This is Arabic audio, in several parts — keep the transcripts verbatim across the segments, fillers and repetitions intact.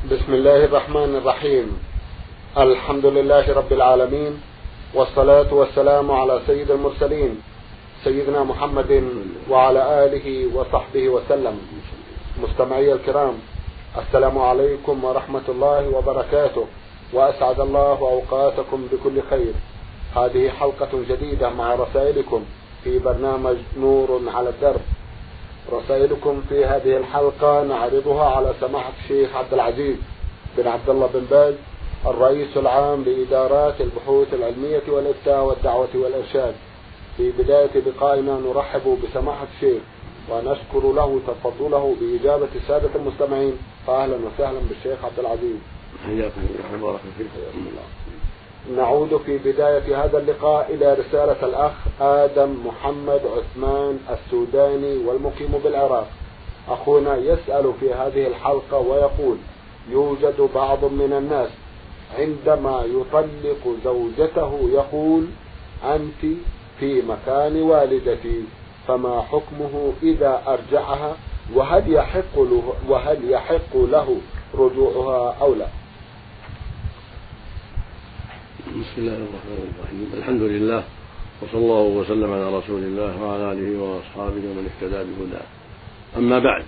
بسم الله الرحمن الرحيم. الحمد لله رب العالمين، والصلاة والسلام على سيد المرسلين سيدنا محمد وعلى آله وصحبه وسلم. مستمعي الكرام، السلام عليكم ورحمة الله وبركاته، وأسعد الله أوقاتكم بكل خير. هذه حلقة جديدة مع رسائلكم في برنامج نور على الدرب. رسائلكم في هذه الحلقة نعرضها على سماحة الشيخ عبد العزيز بن عبد الله بن باز، الرئيس العام لإدارات البحوث العلمية والإفتاء والدعوة والإرشاد. في بداية لقائنا نرحب بسماحة الشيخ ونشكر له تفضله بإجابة السادة المستمعين، فأهلا وسهلا بالشيخ عبد العزيز. حياكم الله وبارك فيكم. نعود في بداية هذا اللقاء إلى رسالة الأخ آدم محمد عثمان السوداني والمقيم بالعراق. أخونا يسأل في هذه الحلقة ويقول: يوجد بعض من الناس عندما يطلق زوجته يقول: أنت في مكان والدتي، فما حكمه إذا أرجعها؟ وهل يحق له, وهل يحق له رجوعها أو لا؟ بسم الله الرحمن الرحيم. الحمد لله، وصلى الله وسلم على رسول الله وعلى آله وأصحابه ومن اهتدى بهداه. أما بعد،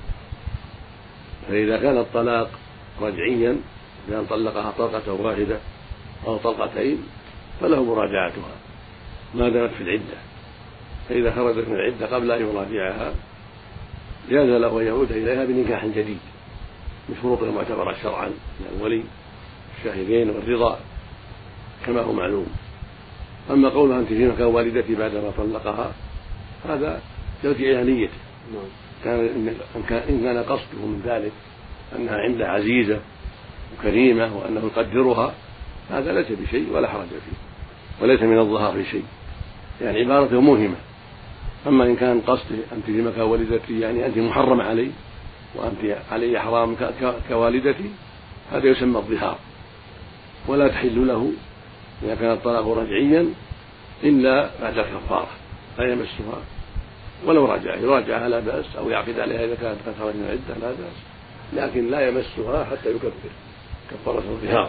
فإذا كان الطلاق رجعيا بأن طلقها طلقة واحدة أو طلقتين فله مراجعتها ما دامت في العدة. فإذا خرجت من العدة قبل أن يراجعها جاز له أن يعود إليها بنكاح جديد بشروط معتبرة شرعا من الولي الشاهدين والرضا كما هو معلوم. أما قولها أنت في مكان والدتي بعدما طلقها هذا يرجع إلى نيته. كان إن كان قصده من ذلك أنها عنده عزيزة وكريمة وأنه يقدرها هذا ليس بشيء ولا حرج فيه، وليس من الظهار في شيء، يعني عبارته موهمة. أما إن كان قصده أنت في مكان والدتي يعني أنت محرم علي وأنت علي حرام كوالدتي، هذا يسمى الظهار ولا تحل له إذا كان الطلاق رجعيا إلا بعد الكفارة، لا يمسها ولو راجع يراجعها لا بأس، أو يعقد عليها إذا كانت قد خرجت من العدة لا بأس، لكن لا يمسها حتى يكفر كفارة الظهار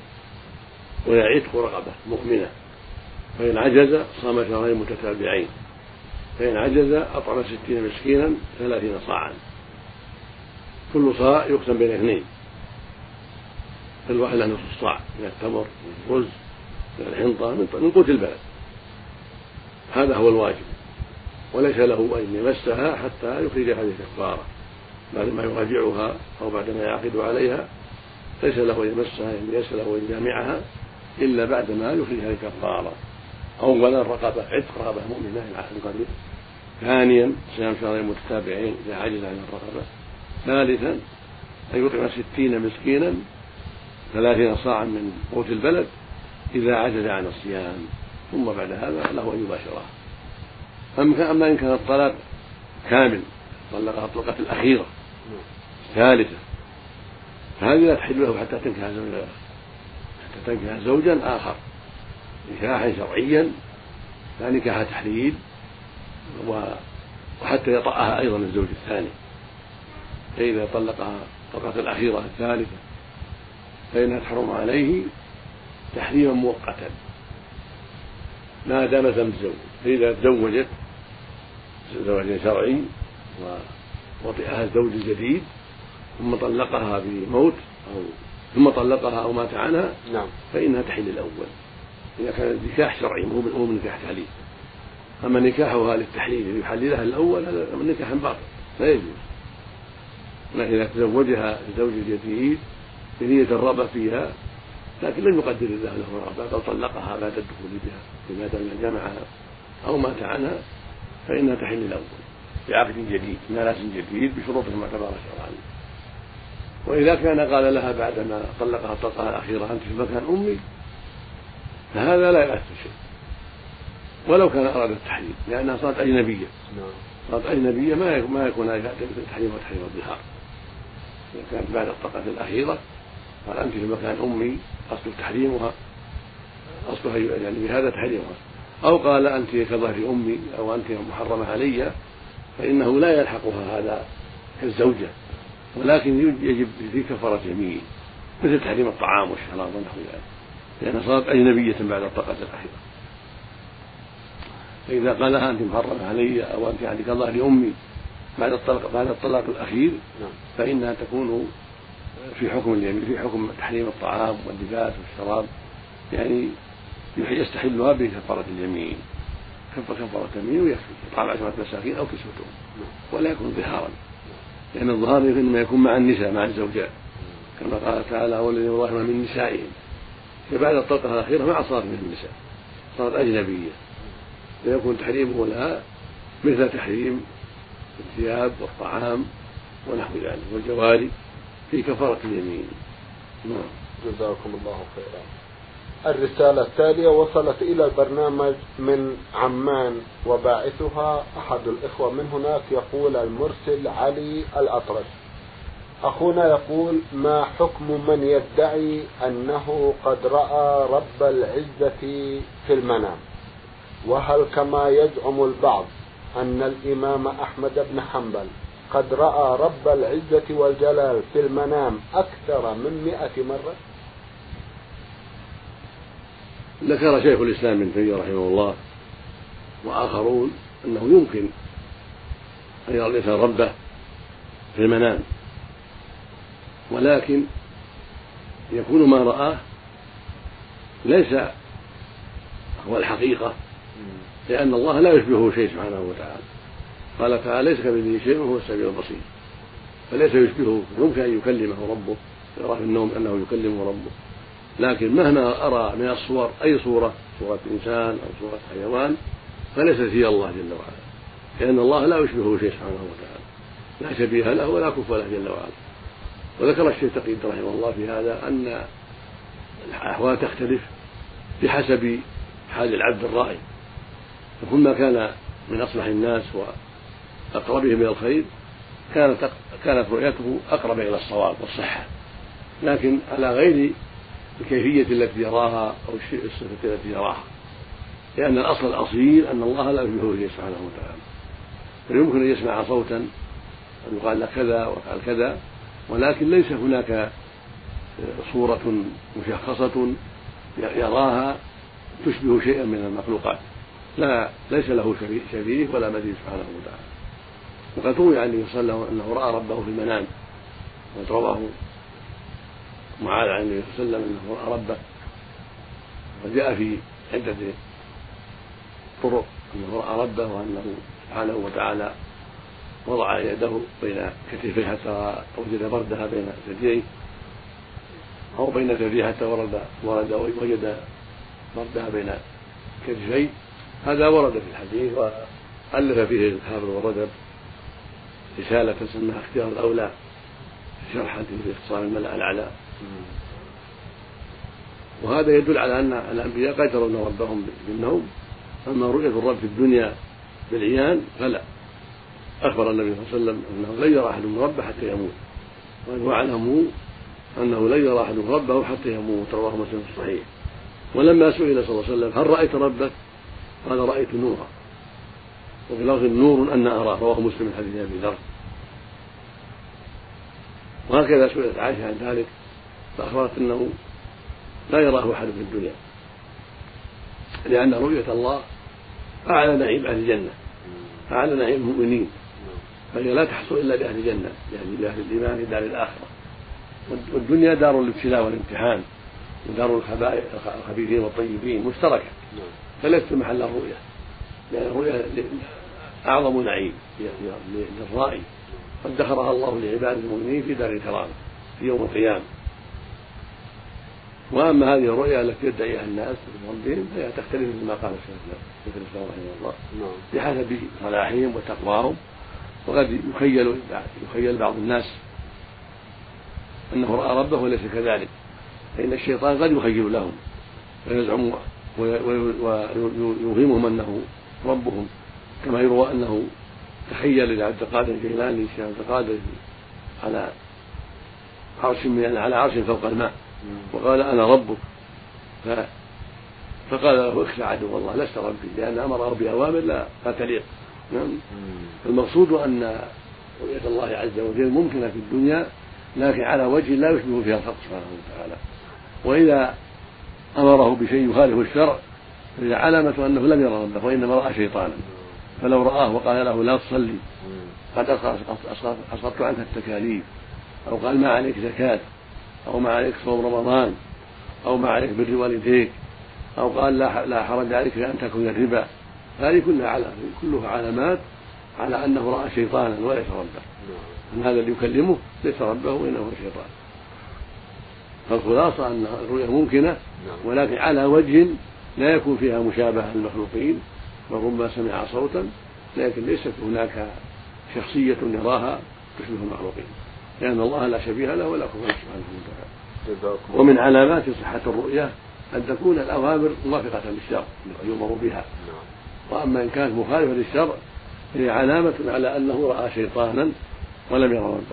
ويعتق رقبة مؤمنة. فإن عجز صام شهرين متتابعين، فإن عجز أطعم ستين مسكينا ثلاثين صاعا، كل صاع يقسم بين اثنين، الواحدة نصف الصاع من التمر من الرز من الحنطة من قوت البلد. هذا هو الواجب، وليس له أن يمسها حتى يخرج هذه الكفارة بعدما يراجعها أو بعدما يعقد عليها. ليس له أن يمسها، ليس له أن يجامعها إلا بعدما يخرج هذه الكفارة. أولا رقبة عتق رقبة مؤمنة القدر، ثانيا صيام شهرين متتابعين إذا عجز عن الرقبة، ثالثا أن يطعم ستين مسكينا ثلاثين صاعا من قوت البلد إذا عجز عن الصيام، ثم بعد هذا له أن يباشرها. أما إن كان الطلاق كامل طلقها الطلقة الأخيرة الثالثة فهذه لا تحل له حتى تنكح زوجا حتى تنكح زوجا آخر نكاحا شرعيا لا نكاح تحليل، وحتى يطأها أيضا الزوج الثاني. فإذا طلقها الطلقة الأخيرة الثالثة فإنها تحرم عليه تحريما مؤقتا ما دام ثم الزوج. فإذا تزوجت زواج شرعي ووطئها الزوج الجديد ثم طلقها بموت أو ثم طلقها أو مات عنها نعم. فإنها تحل الأول إذا كان النكاح شرعي مو من نكاح تحليل. أما نكاحها للتحليل يحللها الأول هذا من نكاح باطل لا يجوز. لكن إذا تزوجها الزوج الجديد بنية الرغبة فيها لكن لم يقدر الله له الرغبة بل طلقها بعد الدخول بها بما دام جمعها أو مات عنها فإنها تحل الأول بعقد جديد ميراث جديد بشروط معتبرة شرعا. وإذا كان قال لها بعدما طلقها الطلقة الأخيرة أنت في مكان أمي فهذا لا يؤثر شيء ولو كان أراد التحليل، لأنها صارت أجنبية صارت أجنبية ما ما يكون تحريم وتحريم الظهار. إذا كانت بعد الطلقة الأخيرة قال أنت في مكان أمي أصل تحريمها أصلها يعني بهذا تحريمها، أو قال أنت كظهر أمي أو أنت محرمة علي، فإنه لا يلحقها هذا كالزوجة، ولكن يجب في كفارة يمين مثل تحريم الطعام والشراب ونحو ذلك، لأنها صارت أجنبية بعد الطلقة الأخيرة. فإذا قالها أنت محرمة علي أو أنت عندك الله لأمي بعد الطلاق بعد الطلاق الأخير فإنها تكون في حكم اليمين، في حكم تحريم الطعام واللباس والشراب، يعني يستحلها بكفارة اليمين، كفارة اليمين ويكفي إطعام عشرة مساكين أو كسوتهم ولا يكون ظهارا، لأن الظهار إنما يكون مع النساء مع الزوجات كما قال تعالى والذين يظاهرون من نسائهم، فبعد الطلقة الأخيرة ما صارت من النساء، صارت أجنبية، فيكون تحريمه لها مثل تحريم الثياب والطعام ونحو ذلك والجواري في كفارة اليمين. جزاكم الله خيرا. الرسالة التالية وصلت إلى البرنامج من عمان وباعثها أحد الإخوة من هناك، يقول المرسل علي الأطرش: أخونا يقول: ما حكم من يدعي أنه قد رأى رب العزة في المنام؟ وهل كما يزعم البعض أن الإمام أحمد بن حنبل قد رأى رب العزة والجلال في المنام أكثر من مئة مرة؟ ذكر شيخ الإسلام ابن تيمية رحمه الله وآخرون أنه يمكن أن يرى الإنسان ربه في المنام، ولكن يكون ما رآه ليس هو الحقيقة، لأن الله لا يشبهه شيء سبحانه وتعالى، قال تعالى: ليس كمثله شيء وهو السميع البصير، فليس يشبهه، يمكن أن يكلمه ربه، يرى في النوم أنه يكلمه ربه، لكن مهما أرى من الصور أي صورة، صورة إنسان أو صورة حيوان، فليست هي الله جل وعلا، لأن الله لا يشبهه شيء سبحانه وتعالى، لا شبيه له ولا كفء له جل وعلا. وذكر الشيخ تقي رحمه الله في هذا أن الأحوال تختلف بحسب حال العبد الرائي، فكل ما كان من أصلح الناس وأقربهم إلى الخير كانت كانت رؤيته أقرب إلى الصواب والصحة، لكن على غير الكيفية التي يراها أو الصفة التي يراها، لأن الأصل الأصيل أن الله لا يشبهه سبحانه وتعالى، فيمكن أن يسمع صوتا أن يقال له كذا وقال كذا، ولكن ليس هناك صورة مشخصة يراها تشبه شيئا من المخلوقات، لا ليس له شبيه ولا مثيل سبحانه وتعالى. وقد روي عن النبي صلى الله عليه وسلم أنه رأى ربه في المنام، وقد رواه معاذ عن النبي صلى الله عليه وسلم أنه رأى ربه، وجاء في عدة طرق أنه رأى ربه وأنه سبحانه وتعالى وضع يده بين كتفيه حتى وجد بردها بين ثدييه، أو بين ثدييه حتى ورد ورد وجد بردها بين كتفيه. هذا ورد في الحديث، وألف فيه الحافظ والرجب رسالة تسمى اختيار الأولى في شرح في اختصار الملأ الأعلى. وهذا يدل على أن الأنبياء قد يرون ربهم بالنوم، أما رؤية الرب في الدنيا بالعيان فلا. أخبر النبي صلى الله عليه وسلم أنه لن يرى أحد ربه حتى يموت، واعلموا أنه لن يرى أحد ربه حتى يموت، رواه مسلم في الصحيح. ولما سئل صلى الله عليه وسلم هل رأيت ربك؟ قال رأيت نورا، وفي لفظ نور أن أراه، رواه مسلم من حديث أبي ذر. وهكذا سئلت عائشة عن ذلك فأخبرت أنه لا يراه أحد في الدنيا، لأن رؤية الله أعلى نعيم أهل الجنة، أعلى نعيم المؤمنين، فهي لا تحصل إلا بأهل الجنة، يعني بأهل الإيمان في دار الآخرة. والدنيا دار الابتلاء والامتحان، ودار الخبيثين والطيبين مشتركة، فليست محل الرؤية، لأن الرؤية أعظم نعيم للرائي، قد ذكرها الله لعباد المؤمنين في دار الكرامة في يوم القيامة. وأما هذه الرؤيا التي يدعيها الناس من ربهم فهي تختلف مما قال شيخ الإسلام رحمه الله بحسب صلاحهم وتقواهم. وقد يخيل يخيل بعض الناس أنه رأى ربه وليس كذلك، فإن الشيطان قد يخيل لهم ويزعم ويوهمهم أنه ربهم، كما يروى أنه تخيل لعبد القادر الجيلاني الشيخ عبد القادر على عرش من على عرش فوق الماء وقال أنا ربك، فقال له اخشى عدو الله لست ربي، لأن أمره بأوامر لا تليق. المقصود أن رؤية الله عز وجل ممكنة في الدنيا لكن على وجه لا يشبه فيها الخلق سبحانه وتعالى. وإذا أمره بشيء يخالف الشرع فهي علامة أنه لم يرى ربه وإنما رأى شيطانا. فلو رآه وقال له لا تصلي قد أسقطت عنك التكاليف، أو قال ما عليك زكاة، أو ما عليك صوم رمضان، أو ما عليك بر والديك، أو قال لا حرج عليك أن تأكل الربا، هذه كلها على كلها علامات على أنه رأى شيطانا وليس ربه. أن هذا اللي يكلمه ليس ربه وإنه شيطان. فالخلاصة أن الرؤيا ممكنة ولكن على وجه لا يكون فيها مشابهة للمخلوقين، وربما سمع صوتا لكن ليست هناك شخصية يراها تشبه المخلوقين، لأن الله لا شبيه له ولا كفر سبحانه وتعالى. ومن علامات صحة الرؤيا أن تكون الأوامر موافقة للشرع التي يؤمر بها، وأما إن كانت مخالفة للشرع هي علامة على أنه رأى شيطانا ولم يرى ربه.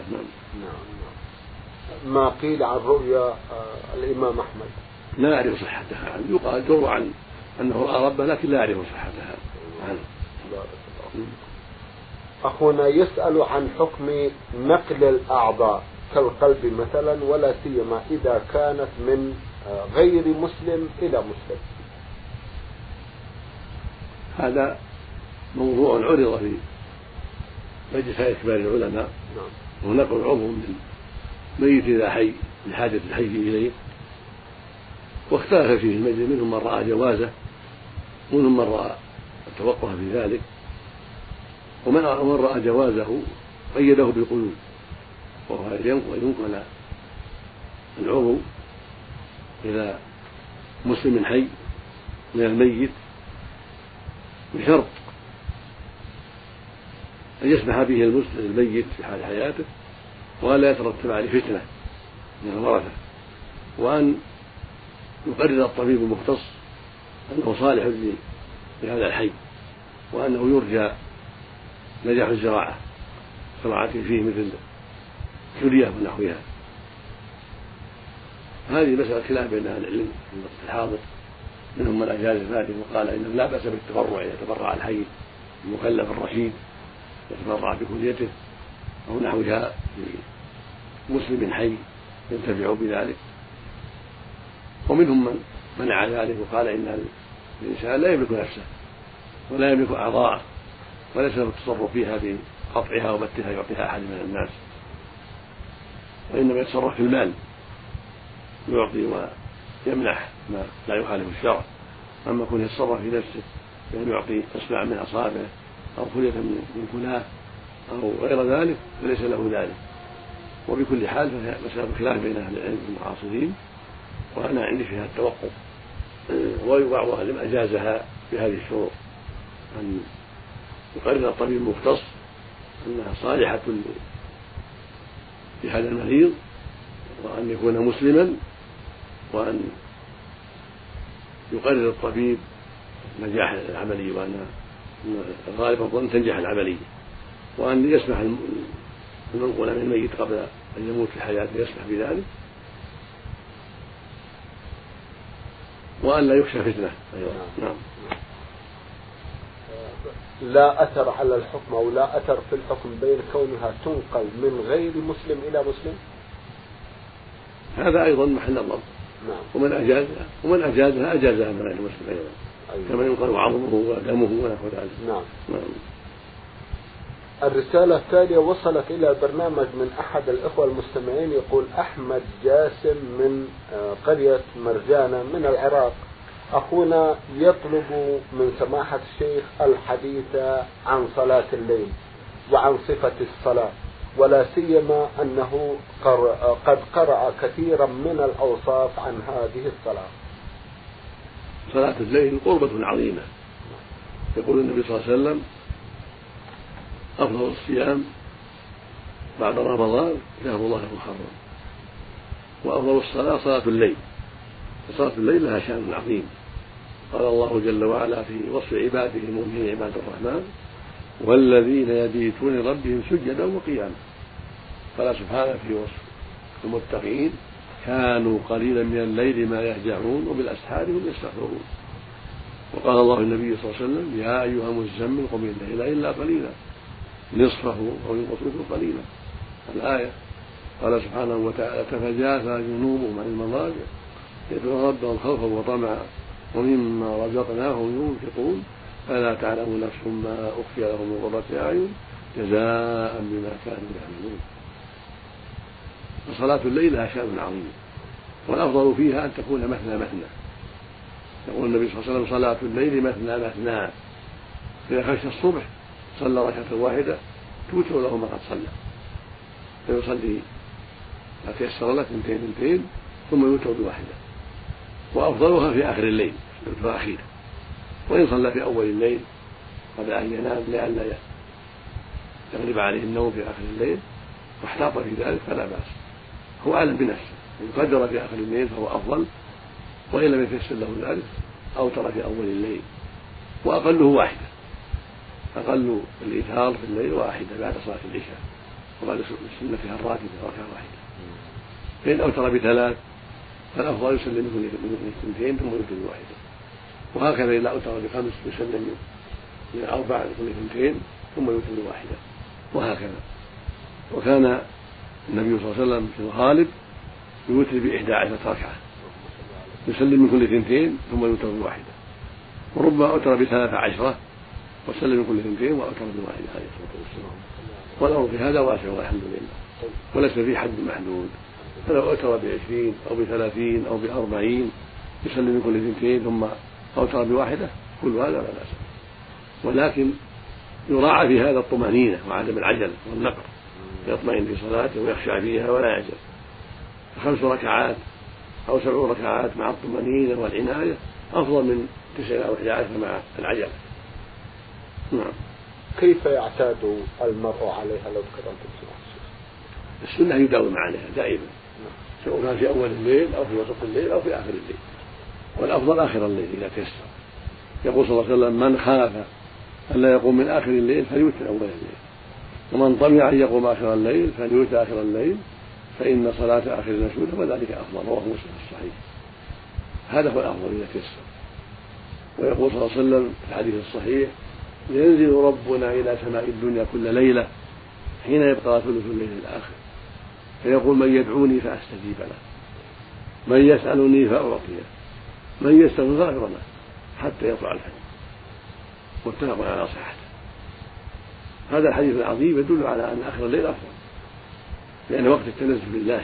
ما قيل عن رؤيا الإمام أحمد لا يعرف صحتها، يقال جر عن أنه رأى ربه لكن لا يعرف صحتها. أخونا يسأل عن حكم نقل الأعضاء كالقلب مثلا، ولا سيما إذا كانت من غير مسلم إلى مسلم. هذا موضوع عرض في مجلس كبار العلماء، ونقل عضو من ميت إلى حي لحاجة الحي إليه، واختلف فيه المجلس، منهم من رأى جوازه ومنهم من رأى التوقف في ذلك، ومن رأى جوازه قيده بقيود، وهو أن ينقل العضو إلى مسلم حي من الميت بشرط أن يسمح به المسلم الميت في حال حياته ولا يترتب عليه فتنة من الورثة، وأن يقرر الطبيب المختص أنه صالح لهذا الحي، وأنه يرجى نجاح الزراعة زراعة فيه مثل كلية ونحوها. هذه مسألة خلاف بين أهل العلم في الوقت الحاضر، منهم من أجاز ذلك وقال إنه لا بأس بالتبرع، يتبرع الحي المكلف الرشيد يتبرع بكليته أو نحوها لمسلم حي ينتفع بذلك، ومنهم من منع ذلك وقال إن الإنسان لا يملك نفسه ولا يملك أعضاءه وليس له التصرف فيها بقطعها وبتها يعطيها أحد من الناس، وإنما يتصرف في المال يعطي ويمنح ما لا يخالف الشرع. أما كونه يتصرف في نفسه بأن يعطي أصبع من أصابعه أو خلية من كلاه أو غير ذلك فليس له ذلك. وبكل حال فهي مسألة خلاف بين أهل العلم المعاصرين، وأنا عندي فيها التوقف، وبعض أهل العلم أجازها بهذه الشروط، أن يقرر الطبيب المختص أنها صالحة لهذا المريض، وأن يكون مسلما، وأن يقرر الطبيب نجاح العملية وأن غالب الظن تنجح العملية، وأن يسمح المنقول من الميت قبل أن يموت في حياته يسمح بذلك، وأن لا يخشى فتنة. أيوة. نعم. لا أثر على الحكم أو لا أثر في الحكم بين كونها تنقل من غير مسلم إلى مسلم، هذا أيضا محل الضبط. نعم. ومن أجازها ومن أجازها أجازها من غير مسلم أيضا. أيوة. كما ينقل عظمه ودمه ونحو ذلك. نعم. نعم. الرسالة التالية وصلت إلى البرنامج من أحد الإخوة المستمعين، يقول أحمد جاسم من قرية مرجانة من العراق. أخونا يطلب من سماحة الشيخ الحديث عن صلاة الليل وعن صفة الصلاة، ولا سيما أنه قد قرأ كثيرا من الأوصاف عن هذه الصلاة. صلاة الليل قربة عظيمة، يقول النبي صلى الله عليه وسلم أفضل الصيام بعد رمضان شهر الله المحرم، وأفضل الصلاة صلاة الليل، وصلاة الليل لها شأن عظيم. قال الله جل وعلا في وصف عباده المؤمنين عباد الرحمن والذين يبيتون لربهم سجدا وقياما، قال سبحانه في وصف المتقين كانوا قليلا من الليل ما يهجعون وبالأسحار هم يستغفرون. وقال الله النبي صلى الله عليه وسلم يا أيها المزمل قم الليل إلا قليلا نصفه أو ينقص منه قليلا، الآية. قال سبحانه وتعالى تتجافى جنوبهم عن المضاجع يدعون ربهم خوفا وطمعا ومما رزقناهم ينفقون فلا تعلم نفس ما أخفي لهم من قرة أعين جزاء بما كانوا يعملون. فصلاة الليل لها شأن عظيم، والأفضل فيها أن تكون مثنى مثنى. يقول النبي صلى الله عليه وسلم صلاة الليل مثنى مثنى، إذا خشى الصبح صلى ركعة واحدة توتر له ما قد صلى، فيصلي ما تيسر له اثنتين اثنتين ثم يوتر بواحدة، وأفضلها في آخر الليل في الأخير. وإن صلى في أول الليل قبل أن ينام لئلا يغلب عليه النوم في آخر الليل واحتاط في ذلك فلا بأس، هو أعلم بنفسه. إن قدر في آخر الليل فهو أفضل، وإن لم يتيسر له ذلك أوتر في أول الليل، وأقله واحدة، أقل الإيثار في الليل واحدة بعد صلاة العشاء وبعد سنتها الراتبة ركعة واحدة. فإن أوتر بثلاث فالأفضل يسلم من اثنتين ثم يوتر بواحدة، وهكذا إذا أوتر بخمس يسلم من أربع يكون اثنتين ثم يوتر بواحدة، وهكذا. وكان النبي صلى الله عليه وسلم في الغالب يوتر بإحدى عشرة ركعة، يسلم من كل اثنتين ثم يوتر بواحدة، وربما أوتر بثلاث عشرة وسلم من كل اثنتين وأوتر بواحدة عليه الصلاة والسلام. والأمر في هذا واسع والحمد لله، وليس في حد محدود، فلو أوتر بعشرين أو بثلاثين أو بأربعين يسلم من كل اثنتين ثم أوتر بواحدة كل هذا لا بأس، ولكن يراعى في هذا الطمأنينة وعدم العجل والنقر، يطمئن في صلاته ويخشع فيها ولا يعجل. خمس ركعات أو سبع ركعات مع الطمأنينة والعناية أفضل من تسع أو أحد عشر مع العجلة. نعم. كيف يعتاد المرء عليها لو تكرمت السنة؟ السنة يداوم عليها دائما، سواء كان في أول الليل أو في وسط الليل أو في آخر الليل، والأفضل آخر الليل إذا تيسر. يقول صلى الله عليه وسلم من خاف أن لا يقوم من آخر الليل فليوتر أول الليل، ومن طمع أن يقوم آخر الليل فليوتر آخر الليل، فإن صلاة آخر المشهود وذلك أفضل. رواه مسلم الصحيح. هذا هو الأفضل إذا تيسر. ويقول صلى الله عليه وسلم في الحديث الصحيح ينزل ربنا إلى سماء الدنيا كل ليلة حين يبقى ثلث الليل الآخر فيقول من يدعوني فأستجيب له، من يسألني فأعطيه، من يستغفر فأغفر له حتى يطلع الفجر. متفق على صحته. هذا الحديث العظيم يدل على أن آخر الليل أفضل، لأن وقت التنزل لله،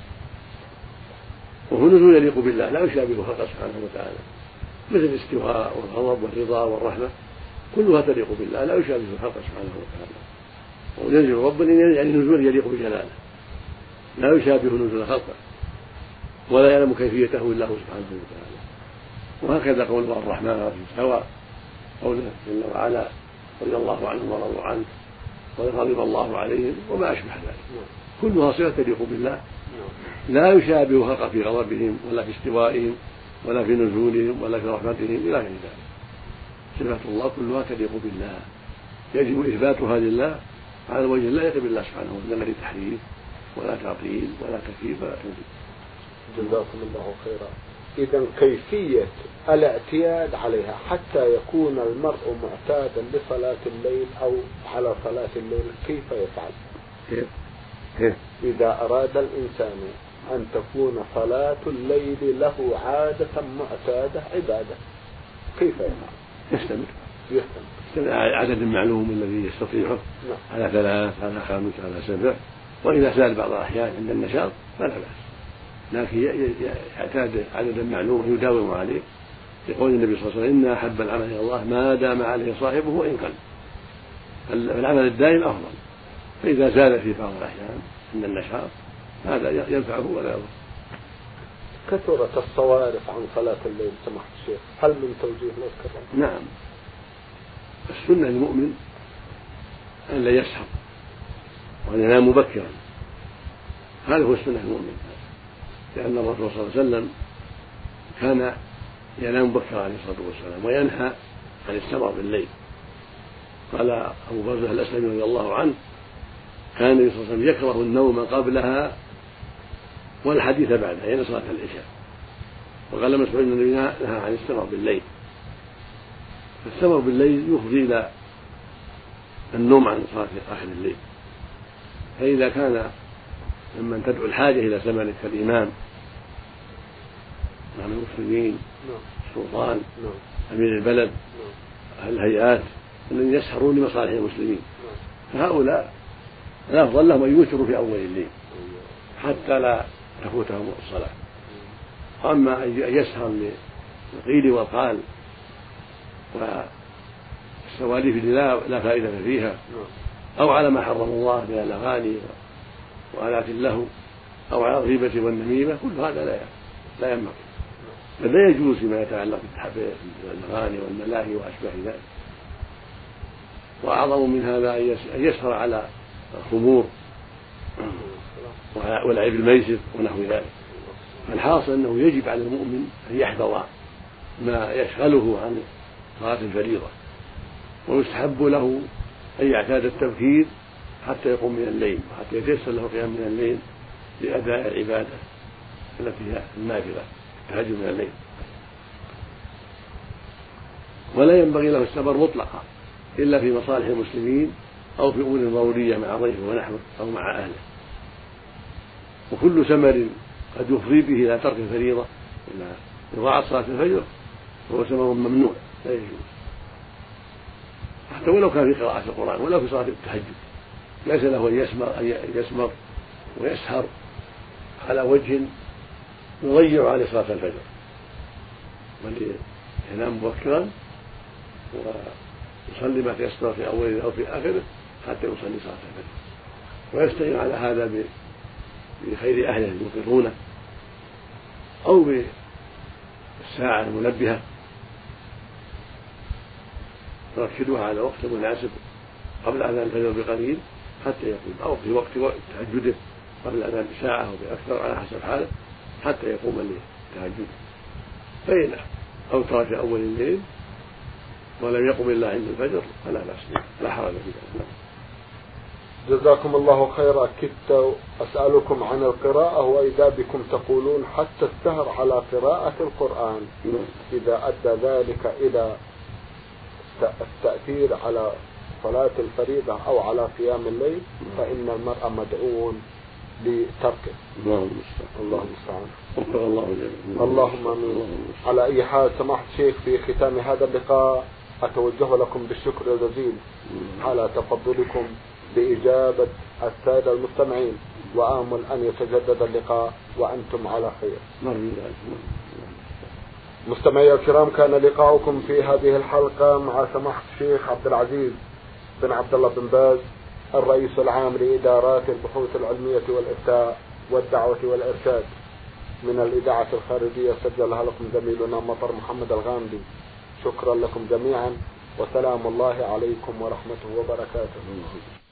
وهو نزول يليق بالله لا يشابه خلقه سبحانه وتعالى، مثل الاستواء والغضب والرضا والرحمة كلها تليق بالله لا يشابه خلقه سبحانه وتعالى. وينزل ربنا يعني نزول يليق بجلاله لا يشابه نزول خلقه، ولا يعلم كيفيته إلا هو سبحانه وتعالى. وهكذا قوله الرحمن الرحيم سواء، قوله جل وعلا رضي الله عنهم ورضوا عنه وغضب الله عليهم وما أشبه ذلك، كلها صفة تليق بالله لا يشابه خلقه في غضبهم ولا في استوائهم ولا في نزولهم ولا في رحمتهم إلى غير ذلك. صفات الله كلها تليق بالله، يجب إثباتها لله على وجه لا يقبل الله سبحانه وتعالى غير تحريف ولا تعطيل ولا تكييف ولا تنزيل. جزاكم الله خيرا. إذا كيفية الاعتياد عليها حتى يكون المرء معتادا لصلاة الليل أو على صلاة الليل كيف يفعل؟ كيف؟ كيف؟ إذا أراد الإنسان أن تكون صلاة الليل له عادة معتادة عبادة كيف يفعل؟ يستمر يستمر يستمر على عدد معلوم الذي يستطيعه، نعم. على ثلاث على خامس على سبع، وإذا زاد بعض الأحيان عند النشاط فلا بأس، لكن يعتاد عددا معلوما يداوم عليه، يقول النبي صلى الله عليه وسلم إن أحب العمل إلى الله ما دام عليه صاحبه وإن قل، فالعمل الدائم أفضل، فإذا زاد في بعض الأحيان عند النشاط هذا ينفعه ولا يضر. كثرة الصوارف عن صلاة الليل سماحة الشيخ، هل من توجيه للكرم؟ نعم، السنة للمؤمن أن لا يسهر وأن ينام مبكرا، هذا هو السنة للمؤمن، لأن الرسول صلى الله عليه وسلم كان ينام مبكرا عليه الصلاة والسلام وينهى عن السمر بالليل. قال أبو برزة الأسلمي رضي الله عنه كان النبي صلى الله عليه وسلم يكره النوم قبلها والحديث بعدها يعني صلاة العشاء، وقال مسعود أن النبي نهى عن السمر بالليل. فالسمر بالليل يفضي إلى النوم عن صلاة آخر الليل، فإذا كان ممن تدعو الحاجة إلى زمنك كالإمام إمام المسلمين، السلطان، أمير البلد، الهيئات الذين يسهرون لمصالح المسلمين، فهؤلاء الأفضل لهم أن يوتروا في أول الليل حتى لا تفوتهم الصلاة. أما أن يسهر للقيل والقال والسواليف التي لا فائدة فيها، أو على ما حرم الله من الأغاني وآلات اللهو، أو على الغيبة والنميمة، كل هذا لا لا ينبغي، بل لا يجوز فيما يتعلق بالأغاني والملاهي وأشباه ذلك. وأعظم من هذا أن يسهر على الخمور ولعب الميسر ونحو ذلك. فالحاصل أنه يجب على المؤمن أن يحذر ما يشغله عن صلاة الفريضة، ويستحب له أن يعتاد التبكير حتى يقوم من الليل، وحتى يتيسر له القيام من الليل لأداء العبادة التي هي النافلة التهجد من الليل. ولا ينبغي له السفر مطلقا إلا في مصالح المسلمين أو في أمور ضرورية مع ضيفه ونحوه أو مع أهله. وكل سمر قد يفضي به إلى ترك الفريضة إلى إضاعة صلاة الفجر فهو سمر ممنوع لا يجوز، حتى ولو كان في قراءة القرآن ولو في صلاة التهجد ليس له أن يسمر أن يسمر ويسهر على وجه يضيع عليه صلاة الفجر، بل ينام مبكرا ويصلي ما تيسر في أوله أو في آخره حتى يصلي صلاة الفجر، ويستعين على هذا بخير أهله يوقظونه أو بالساعة المنبهة يركدوها على وقت مناسب قبل أذان الفجر بقليل حتى يقوم، أو في وقت تهجده قبل أذان بساعة أو بأكثر على حسب حاله حتى يقوم لتهجده. فإن أوتر في أول الليل ولم يقم إلا عند الفجر فلا بأس به، لا حرج في ذلك. جزاكم الله خيرا. كدت أسألكم عن القراءة، وإذا بكم تقولون حتى السهر على قراءة القرآن إذا أدى ذلك إلى التأثير على صلاة الفريضة أو على قيام الليل فإن المرء مدعو لتركه. الله المستعان. الله اللهم آمين. على أي حال سماحة الشيخ، في ختام هذا اللقاء أتوجه لكم بالشكر الجزيل على تفضلكم بإجابة السادة المستمعين، وآمل أن يتجدد اللقاء وأنتم على خير. مستمعي الكرام، كان لقاؤكم في هذه الحلقة مع سماحة الشيخ عبد العزيز بن عبد الله بن باز، الرئيس العام لإدارات البحوث العلمية والإفتاء والدعوة والإرشاد، من الإذاعة الخارجية سجلها لكم زميلنا مطر محمد الغامدي. شكرا لكم جميعا، وسلام الله عليكم ورحمته وبركاته.